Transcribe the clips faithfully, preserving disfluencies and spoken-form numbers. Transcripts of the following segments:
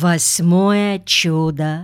Восьмое чудо.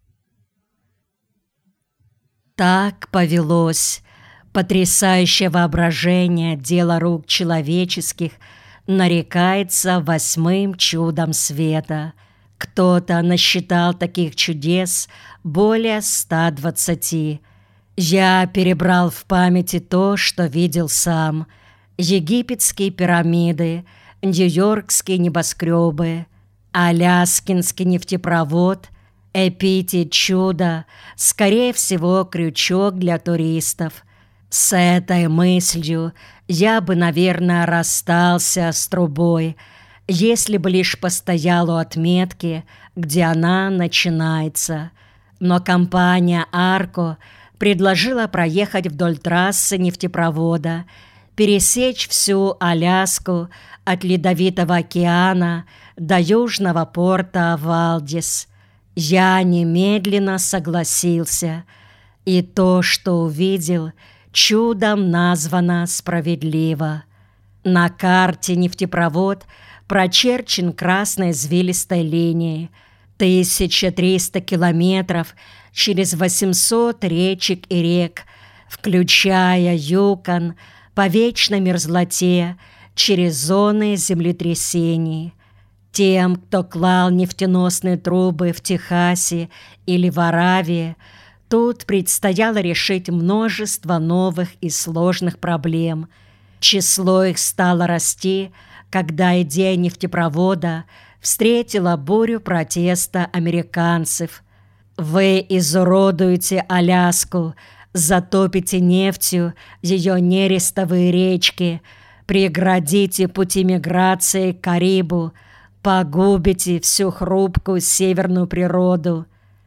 Так повелось потрясающее воображение, дело рук человеческих нарекается восьмым чудом света. Кто-то насчитал таких чудес более ста двадцати. Я перебрал в памяти то, что видел сам. Египетские пирамиды, нью-йоркские небоскребы, аляскинский нефтепровод, эпитет чуда, скорее всего, крючок для туристов. С этой мыслью я бы, наверное, расстался с трубой, если бы лишь постоял у отметки, где она начинается. Но компания «Арко» предложила проехать вдоль трассы нефтепровода, пересечь всю Аляску от Ледовитого океана до южного порта Валдис. Я немедленно согласился, и то, что увидел, чудом названо справедливо. На карте нефтепровод прочерчен красной извилистой линией, тысяча триста километров через восемьсот речек и рек, включая Юкон, по вечной мерзлоте, через зоны землетрясений. Тем, кто клал нефтеносные трубы в Техасе или в Аравии, тут предстояло решить множество новых и сложных проблем. Число их стало расти, когда идея нефтепровода встретила бурю протеста американцев. «Вы изуродуете Аляску, затопите нефтью ее нерестовые речки, преградите пути миграции к Карибу, погубите всю хрупкую северную природу».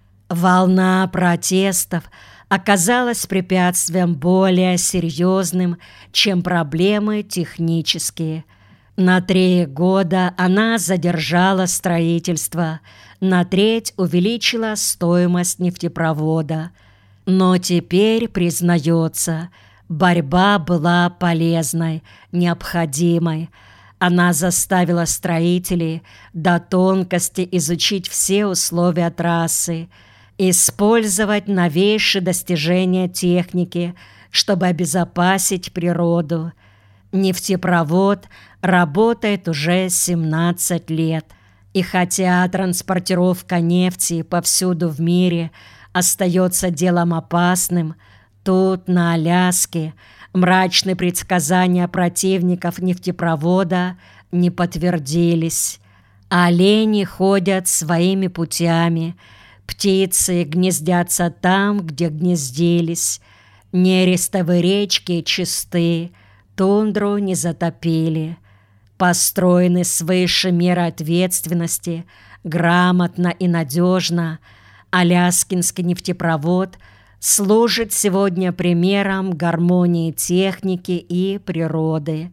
Волна протестов оказалась препятствием более серьезным, чем проблемы технические. На три года она задержала строительство, на треть увеличила стоимость нефтепровода. Но теперь, признается, борьба была полезной, необходимой. Она заставила строителей до тонкости изучить все условия трассы, использовать новейшие достижения техники, чтобы обезопасить природу. Нефтепровод работает уже семнадцать лет, и хотя транспортировка нефти повсюду в мире остается делом опасным, тут, на Аляске, мрачные предсказания противников нефтепровода не подтвердились. Олени ходят своими путями, птицы гнездятся там, где гнездились, нерестовые речки чисты, тундру не затопили. Построены свыше меры ответственности, грамотно и надежно, Аляскинский нефтепровод служит сегодня примером гармонии техники и природы.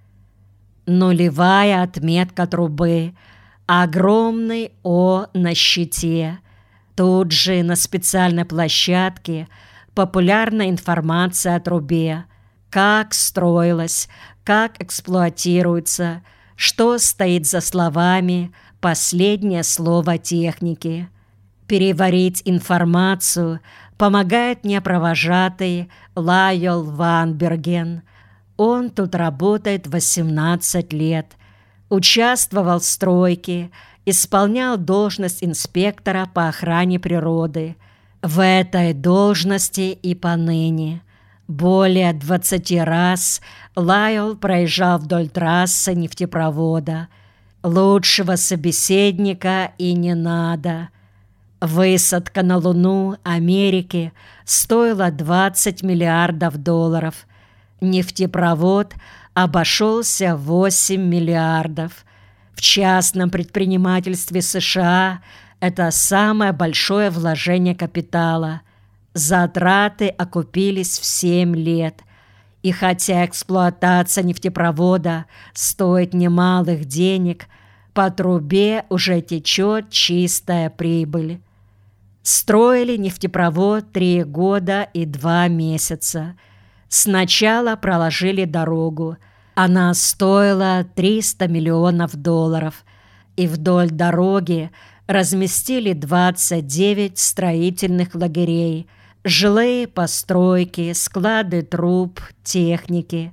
Нулевая отметка трубы, огромный О на щите. Тут же на специальной площадке популярная информация о трубе, как строилась, как эксплуатируется, что стоит за словами «последнее слово техники». Переварить информацию помогает мне провожатый Лайол Ванберген. Он тут работает восемнадцать лет, участвовал в стройке, исполнял должность инспектора по охране природы. В этой должности и поныне. Более двадцати раз Лайол проезжал вдоль трассы нефтепровода. Лучшего собеседника и не надо. Высадка на Луну Америки стоила двадцать миллиардов долларов. Нефтепровод обошелся в восемь миллиардов. В частном предпринимательстве США это самое большое вложение капитала. Затраты окупились в семь лет. И хотя эксплуатация нефтепровода стоит немалых денег, по трубе уже течет чистая прибыль. Строили нефтепровод три года и два месяца. Сначала проложили дорогу. Она стоила триста миллионов долларов. И вдоль дороги разместили двадцать девять строительных лагерей, жилые постройки, склады труб, техники.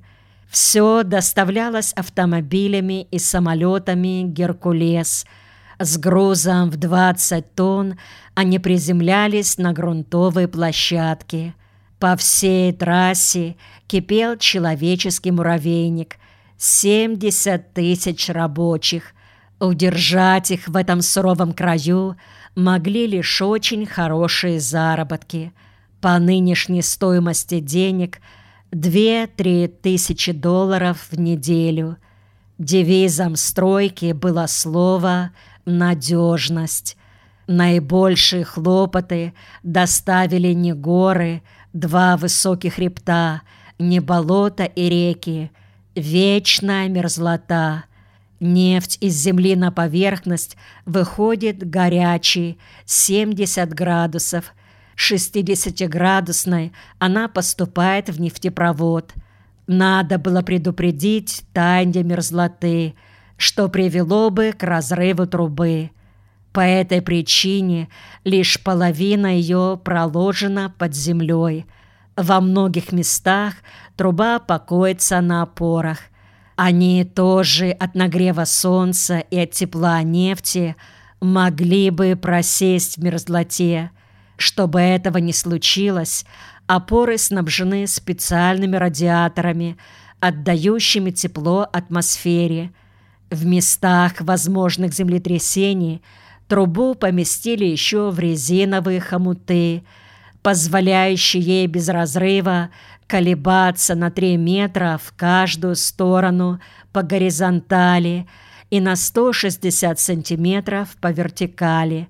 Все доставлялось автомобилями и самолетами «Геркулес». С грузом в двадцать тонн они приземлялись на грунтовые площадки. По всей трассе кипел человеческий муравейник. семьдесят тысяч рабочих. Удержать их в этом суровом краю могли лишь очень хорошие заработки. По нынешней стоимости денег две-три тысячи долларов в неделю. Девизом стройки было слово «надежность». Наибольшие хлопоты доставили не горы, два высоких хребта, не болота и реки, вечная мерзлота. Нефть из земли на поверхность выходит горячей, семьдесят градусов. шестидесятиградусной она поступает в нефтепровод. Надо было предупредить таяние мерзлоты, что привело бы к разрыву трубы. По этой причине лишь половина ее проложена под землей. Во многих местах труба покоится на опорах. Они тоже от нагрева солнца и от тепла нефти могли бы просесть в мерзлоте. Чтобы этого не случилось, опоры снабжены специальными радиаторами, отдающими тепло атмосфере. В местах возможных землетрясений трубу поместили еще в резиновые хомуты, позволяющие ей без разрыва колебаться на три метра в каждую сторону по горизонтали и на сто шестьдесят сантиметров по вертикали.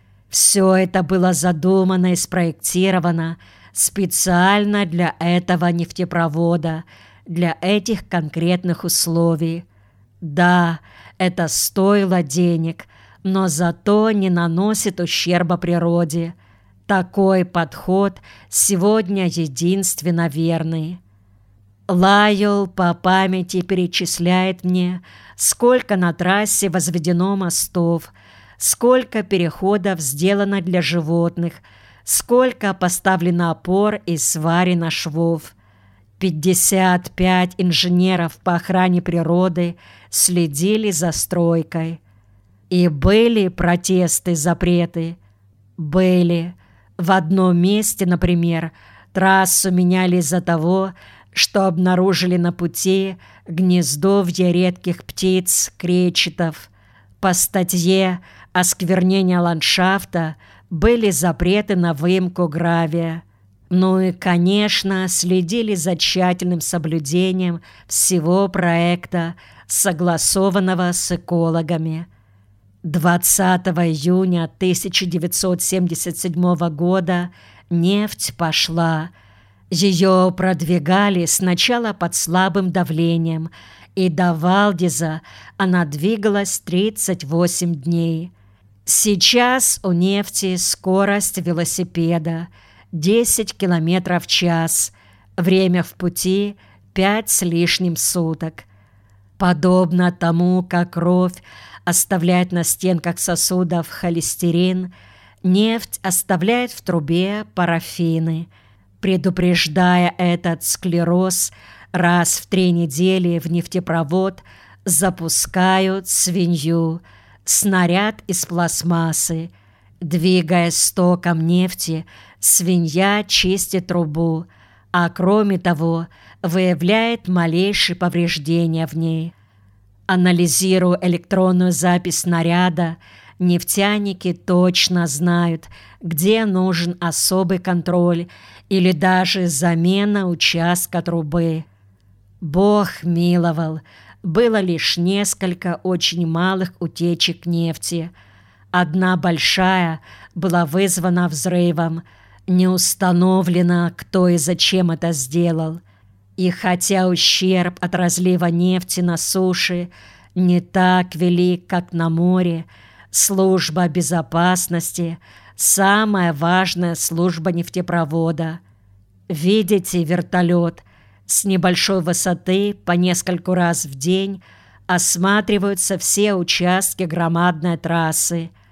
Все это было задумано и спроектировано специально для этого нефтепровода, для этих конкретных условий. Да, это стоило денег, но зато не наносит ущерба природе. Такой подход сегодня единственно верный. Лайол по памяти перечисляет мне, сколько на трассе возведено мостов, сколько переходов сделано для животных, сколько поставлено опор и сварено швов. пятьдесят пять инженеров по охране природы следили за стройкой. И были протесты, запреты? Были. В одном месте, например, трассу меняли из-за того, что обнаружили на пути гнездовья редких птиц, кречетов. По статье «Осквернение ландшафта» были запреты на выемку гравия. Ну и, конечно, следили за тщательным соблюдением всего проекта, согласованного с экологами. двадцатого июня тысяча девятьсот семьдесят седьмого года нефть пошла. Ее продвигали сначала под слабым давлением, и до Валдиза она двигалась тридцать восемь дней. Сейчас у нефти скорость велосипеда десять километров в час, время в пути пять с лишним суток. Подобно тому, как кровь оставляет на стенках сосудов холестерин, нефть оставляет в трубе парафины. Предупреждая этот склероз, раз в три недели в нефтепровод запускают свинью, снаряд из пластмассы. Двигаясь стоком нефти, свинья чистит трубу, а кроме того выявляет малейшие повреждения в ней. Анализируя электронную запись снаряда, нефтяники точно знают, где нужен особый контроль или даже замена участка трубы. Бог миловал, было лишь несколько очень малых утечек нефти. Одна большая была вызвана взрывом. Не установлено, кто и зачем это сделал. И хотя ущерб от разлива нефти на суше не так велик, как на море, служба безопасности – самая важная служба нефтепровода. Видите вертолет? С небольшой высоты по нескольку раз в день осматриваются все участки громадной трассы.